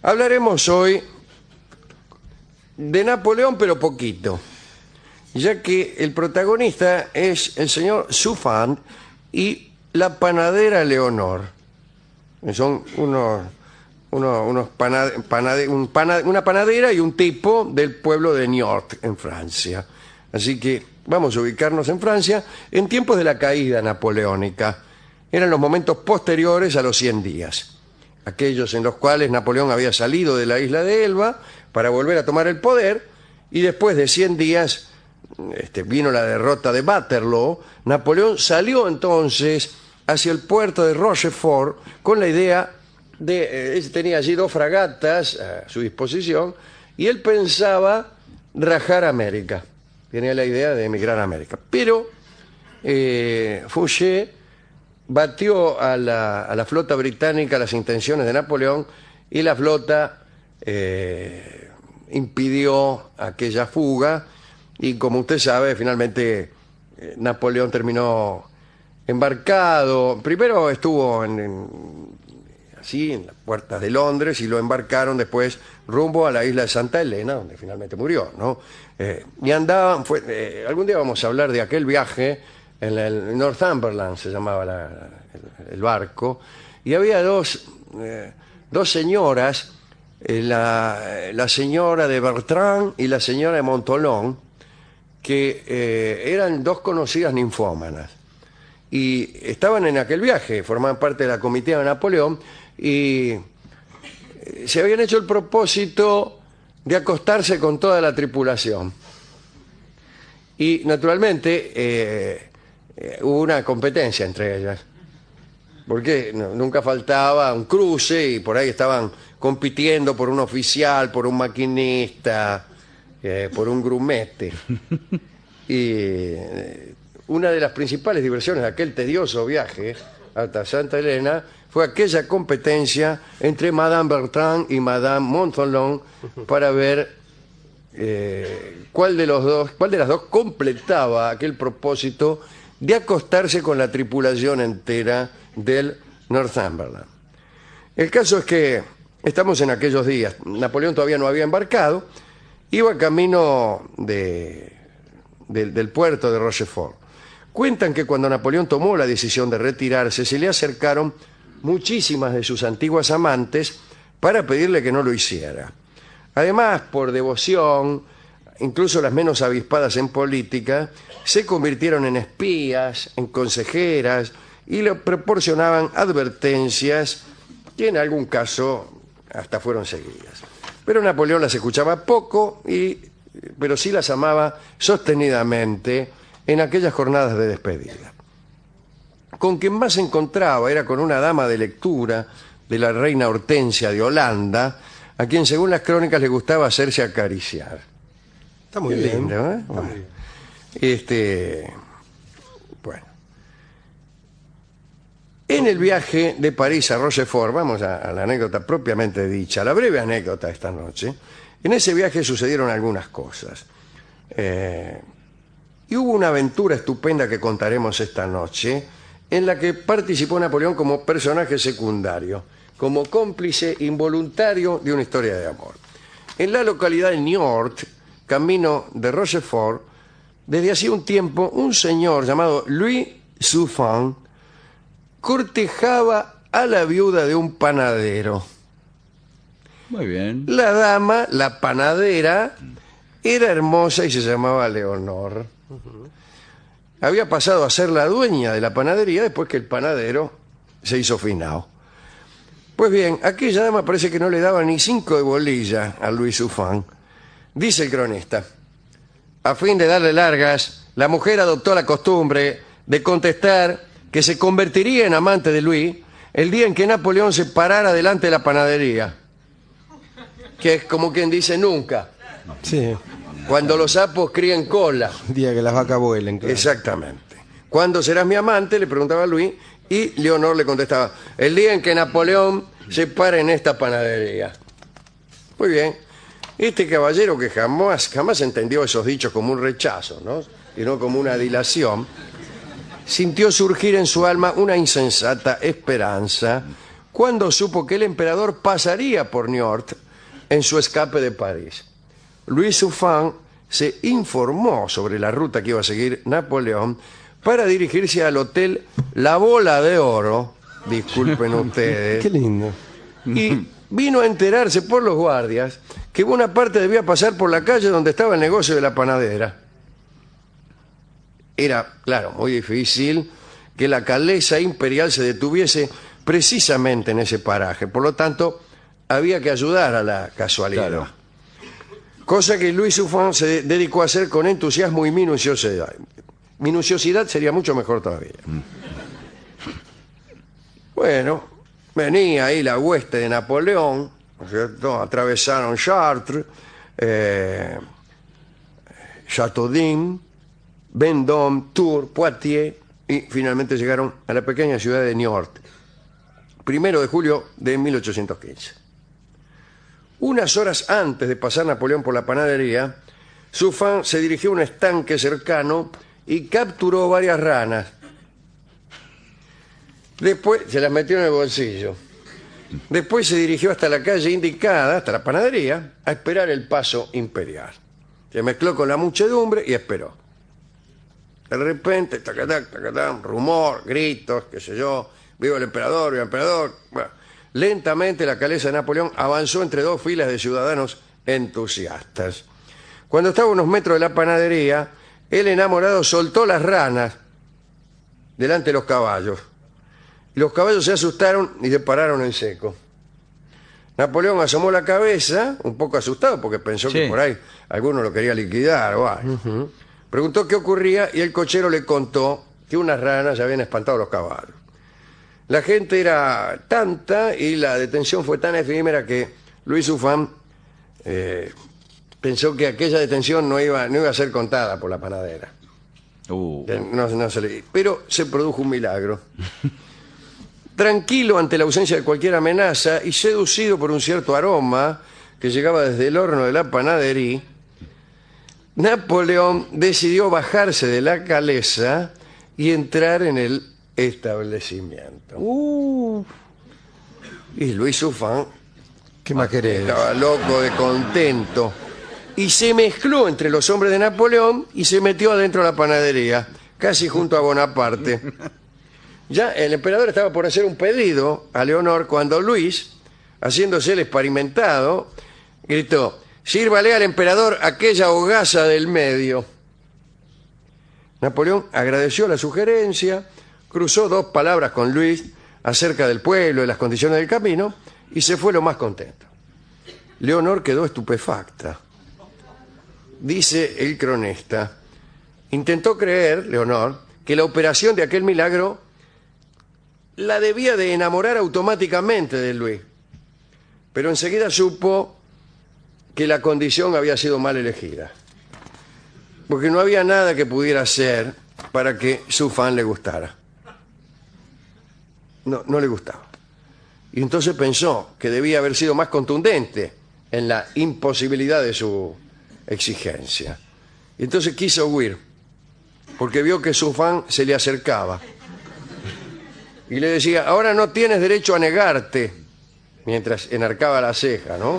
Hablaremos hoy de Napoleón, pero poquito, ya que el protagonista es el señor Suffand y la panadera Leonor. Son una panadera y un tipo del pueblo de Niort, en Francia. Así que vamos a ubicarnos en Francia en tiempos de la caída napoleónica. Eran los momentos posteriores a los 100 días, aquellos en los cuales Napoleón había salido de la isla de Elba para volver a tomar el poder, y después de 100 días vino la derrota de Waterloo. Napoleón salió entonces hacia el puerto de Rochefort con la idea de... tenía allí 2 fragatas a su disposición y él pensaba rajar América. Tenía la idea de emigrar a América. Pero Fouché batió a la flota británica las intenciones de Napoleón, y la flota impidió aquella fuga, y como usted sabe, finalmente Napoleón terminó embarcado. Primero estuvo así en las puertas de Londres, y lo embarcaron después rumbo a la isla de Santa Elena, donde finalmente murió, ¿no? Y andaban, algún día vamos a hablar de aquel viaje en el Northumberland, se llamaba el barco, y había dos señoras, la señora de Bertrand y la señora de Montholon, que eran 2 conocidas ninfómanas, y estaban en aquel viaje, formaban parte de la comitiva de Napoleón, y se habían hecho el propósito de acostarse con toda la tripulación. Y naturalmente hubo una competencia entre ellas, porque nunca faltaba un cruce, y por ahí estaban compitiendo por un oficial, por un maquinista, por un grumete. Y una de las principales diversiones de aquel tedioso viaje hasta Santa Elena fue aquella competencia entre Madame Bertrand y Madame Montholon para ver cuál de las dos completaba aquel propósito de acostarse con la tripulación entera del Northumberland. El caso es que estamos en aquellos días. Napoleón todavía no había embarcado, iba camino del puerto de Rochefort. Cuentan que cuando Napoleón tomó la decisión de retirarse, se le acercaron muchísimas de sus antiguas amantes para pedirle que no lo hiciera. Además, por devoción, incluso las menos avispadas en política se convirtieron en espías, en consejeras, y le proporcionaban advertencias que en algún caso hasta fueron seguidas. Pero Napoleón las escuchaba poco, pero sí las amaba sostenidamente en aquellas jornadas de despedida. Con quien más se encontraba era con una dama de lectura de la reina Hortensia de Holanda, a quien según las crónicas le gustaba hacerse acariciar. Está muy bien. Lindo, ¿eh? Está muy bien. Bueno. En el viaje de París a Rochefort, vamos a la anécdota propiamente dicha, la breve anécdota esta noche. En ese viaje sucedieron algunas cosas. Y hubo una aventura estupenda que contaremos esta noche, en la que participó Napoleón como personaje secundario, como cómplice involuntario de una historia de amor. En la localidad de Niort, camino de Rochefort, desde hacía un tiempo, un señor llamado Louis Suffand cortejaba a la viuda de un panadero. Muy bien. La dama, la panadera, era hermosa y se llamaba Leonor. Había pasado a ser la dueña de la panadería después que el panadero se hizo finao. Pues bien, aquella dama parece que no le daba ni 5 de bolilla a Louis Suffand. Dice el cronista: a fin de darle largas, la mujer adoptó la costumbre de contestar que se convertiría en amante de Louis el día en que Napoleón se parara delante de la panadería. Que es como quien dice nunca. Sí, Cuando los sapos críen cola. el día que las vacas vuelen. Claro. Exactamente. ¿Cuándo serás mi amante?, le preguntaba Louis, y Leonor le contestaba: el día en que Napoleón se pare en esta panadería. Muy bien. Este caballero, que jamás entendió esos dichos como un rechazo, ¿no?, sino como una dilación, sintió surgir en su alma una insensata esperanza, cuando supo que el emperador pasaría por Niort en su escape de París. Louis Suffren se informó sobre la ruta que iba a seguir Napoleón para dirigirse al hotel La Bola de Oro, disculpen ustedes, Qué lindo. y vino a enterarse por los guardias que Bonaparte debía pasar por la calle donde estaba el negocio de la panadera. Era, claro, muy difícil que la calesa imperial se detuviese precisamente en ese paraje. Por lo tanto, había que ayudar a la casualidad. Claro. Cosa que Louis Suffren se dedicó a hacer con entusiasmo y minuciosidad. Minuciosidad sería mucho mejor todavía. Bueno, venía ahí la hueste de Napoleón, ¿no es cierto? Atravesaron Chartres, Châteaudun, Vendôme, Tours, Poitiers y finalmente llegaron a la pequeña ciudad de Niort, 1 de julio de 1815. Unas horas antes de pasar Napoleón por la panadería, Suffren se dirigió a un estanque cercano y capturó varias ranas. Después se las metió en el bolsillo. Después se dirigió hasta la calle indicada, hasta la panadería, a esperar el paso imperial. Se mezcló con la muchedumbre y esperó. De repente, tacatac, tacatac, rumor, gritos, qué sé yo, viva el emperador, viva el emperador. Bueno, lentamente la calesa de Napoleón avanzó entre dos filas de ciudadanos entusiastas. Cuando estaba a unos metros de la panadería, el enamorado soltó las ranas delante de los caballos. Los caballos se asustaron y se pararon en seco. Napoleón asomó la cabeza, un poco asustado, porque pensó que por ahí alguno lo quería liquidar o algo. Preguntó qué ocurría y el cochero le contó que unas ranas habían espantado a los caballos. La gente era tanta y la detención fue tan efímera que Louis Suffren pensó que aquella detención no iba a ser contada por la panadera. Pero se produjo un milagro. Tranquilo ante la ausencia de cualquier amenaza y seducido por un cierto aroma que llegaba desde el horno de la panadería, Napoleón decidió bajarse de la calesa y entrar en el establecimiento. Y Louis Suffren, ¿qué más querés? estaba loco de contento y se mezcló entre los hombres de Napoleón y se metió adentro de la panadería, casi junto a Bonaparte. Ya el emperador estaba por hacer un pedido a Leonor cuando Luis, haciéndose el experimentado, gritó: «Sírvale al emperador aquella hogaza del medio». Napoleón agradeció la sugerencia, cruzó dos palabras con Luis acerca del pueblo y las condiciones del camino y se fue lo más contento. Leonor quedó estupefacta. Dice el cronista: intentó creer, Leonor, que la operación de aquel milagro la debía de enamorar automáticamente de Luis, pero enseguida supo que la condición había sido mal elegida, porque no había nada que pudiera hacer para que su fan le gustara. No le gustaba. Y entonces pensó que debía haber sido más contundente en la imposibilidad de su exigencia. Y entonces quiso huir, porque vio que su fan se le acercaba y le decía: «Ahora no tienes derecho a negarte», mientras enarcaba la ceja, ¿no?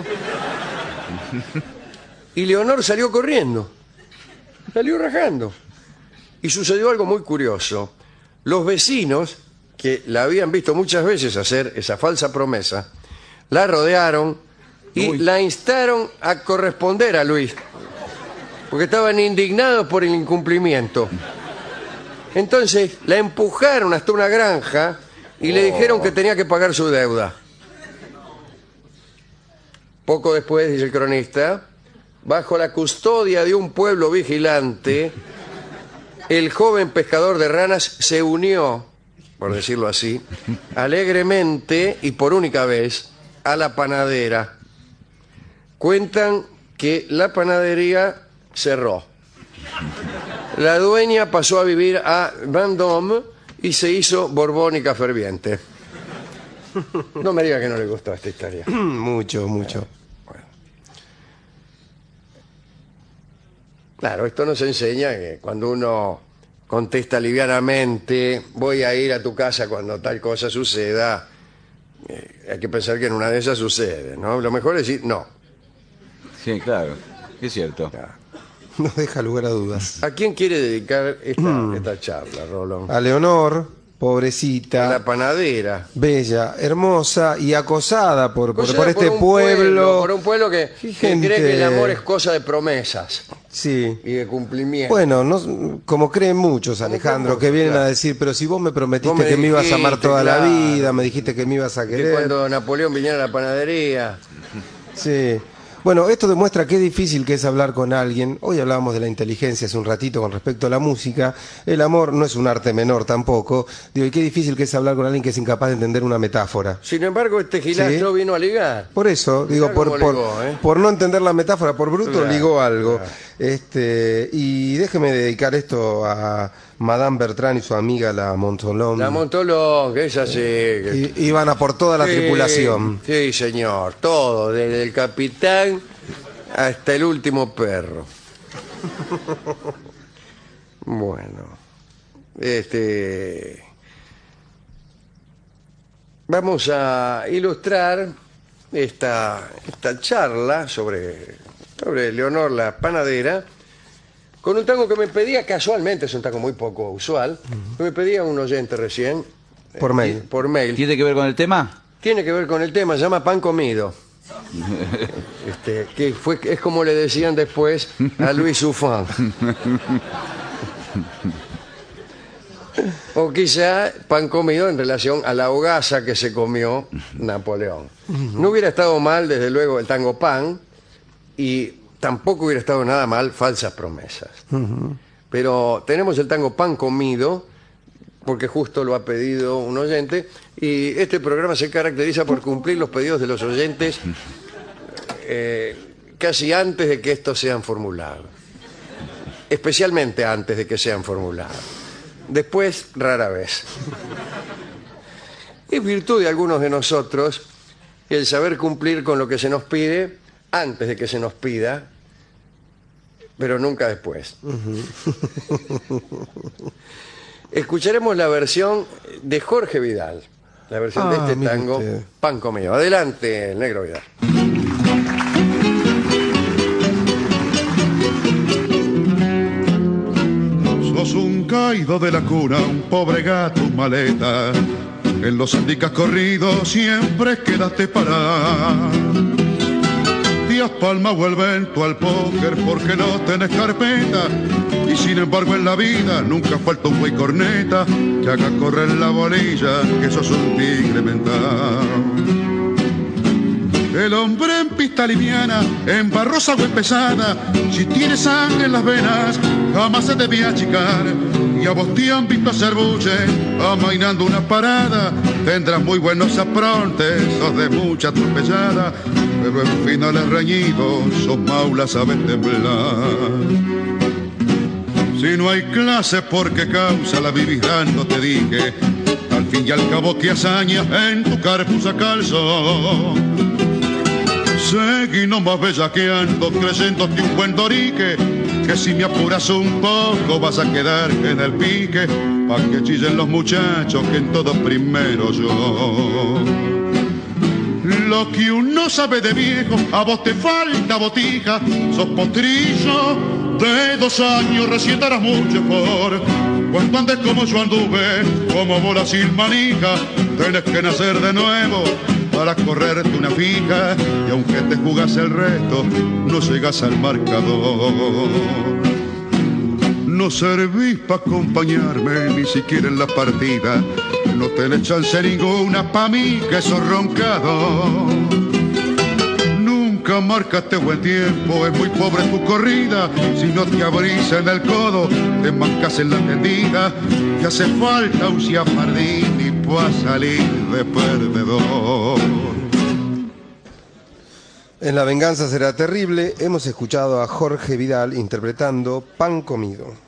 Y Leonor salió corriendo, salió rajando. Y sucedió algo muy curioso. Los vecinos, que la habían visto muchas veces hacer esa falsa promesa, la rodearon y la instaron a corresponder a Luis, porque estaban indignados por el incumplimiento. Entonces la empujaron hasta una granja y le dijeron que tenía que pagar su deuda. Poco después, dice el cronista, bajo la custodia de un pueblo vigilante, el joven pescador de ranas se unió, por decirlo así, alegremente y por única vez a la panadera. Cuentan que la panadería cerró. La dueña pasó a vivir a Vendôme y se hizo borbónica ferviente. No me diga que no le gustó esta historia. Mucho, mucho. Bueno. Claro, esto nos enseña que cuando uno contesta livianamente: «Voy a ir a tu casa cuando tal cosa suceda», hay que pensar que en una de esas sucede, ¿no? Lo mejor es decir no. Sí, claro. Es cierto. No deja lugar a dudas. ¿A quién quiere dedicar esta charla, Rolón? A Leonor, A pobrecita, la panadera. bella, hermosa y acosada por Cosa este un pueblo. por un pueblo que Gente- cree que el amor es cosa de promesas Sí. y de cumplimiento. Bueno, no, como creen muchos, Alejandro, que vienen claro. a decir, pero si vos me prometiste Vos me que me ibas a amar dijiste, toda la claro. vida, me dijiste que me ibas a que querer. cuando Napoleón viniera a la panadería. Sí. Bueno, esto demuestra qué difícil que es hablar con alguien. Hoy hablábamos de la inteligencia hace un ratito con respecto a la música. El amor no es un arte menor tampoco. Digo, y qué difícil que es hablar con alguien que es incapaz de entender una metáfora. Sin embargo, este gilastro Sí. vino a ligar. Por eso, digo, Mirá cómo ligó, por no entender la metáfora, por bruto, Claro, ligó algo. claro. Y déjeme dedicar esto a Madame Bertrand y su amiga la Montolón. La Montolón, que es así. que- Iban a por toda la Sí, tripulación. Sí, señor, todo, desde el capitán hasta el último perro. Bueno, vamos a ilustrar esta charla sobre Leonor la panadera con un tango que me pedía casualmente, es un tango muy poco usual, que me pedía un oyente recién. Por mail. Por mail. ¿Tiene que ver con el tema? Tiene que ver con el tema, se llama Pan Comido. Es como le decían después a Luis Sufán. O quizá pan comido en relación a la hogaza que se comió Napoleón. No hubiera estado mal, desde luego, el tango Pan, y tampoco hubiera estado nada mal Falsas Promesas. Pero tenemos el tango Pan Comido, porque justo lo ha pedido un oyente, y este programa se caracteriza por cumplir los pedidos de los oyentes casi antes de que estos sean formulados. Especialmente antes de que sean formulados. Después, rara vez. Es virtud de algunos de nosotros el saber cumplir con lo que se nos pide antes de que se nos pida, pero nunca después. Escucharemos la versión de Jorge Vidal, la versión de este mire tango, usted. Pan Comido. Adelante, el negro Vidal. Sos un caído de la cuna, un pobre gato, un maleta. En los sindicas corridos siempre quedaste parado. Díaz Palma vuelve en tu al póker porque no tenés carpeta. Y sin embargo en la vida nunca falta un güey corneta que haga correr la bolilla, que sos un tigre mental. El hombre en pista liviana, en barrosa o en pesada, si tiene sangre en las venas, jamás se debía achicar. Y a vos te han visto hacer buche, amainando una parada, tendrás muy buenos aprontes, sos de mucha atropellada, pero en finales reñidos, sos maula, sabes temblar. Si no hay clase, ¿por qué causa la vivís dando? Te dije, al fin y al cabo te hazañas en tu carpuza calzo. Seguí nomás bellaqueando, creyéndote un buen dorique, que si me apuras un poco vas a quedar en el pique, pa' que chillen los muchachos que en todo primero yo. Lo que uno sabe de viejo, a vos te falta botija, sos potrillo de 2 años, recién darás mucho por. Cuando andes como yo anduve, como bola sin manija, tenés que nacer de nuevo para correrte una fija, y aunque te jugás el resto, no llegas al marcador. No servís para acompañarme ni siquiera en la partida, no tenés chance ninguna pa' mí que sos roncado. Nunca marcaste buen tiempo, es muy pobre tu corrida, si no te abrís en el codo, te mancas en la tendida, te hace falta un ciafardín y pa' salir de perdedor. En La venganza será terrible, hemos escuchado a Jorge Vidal interpretando Pan Comido.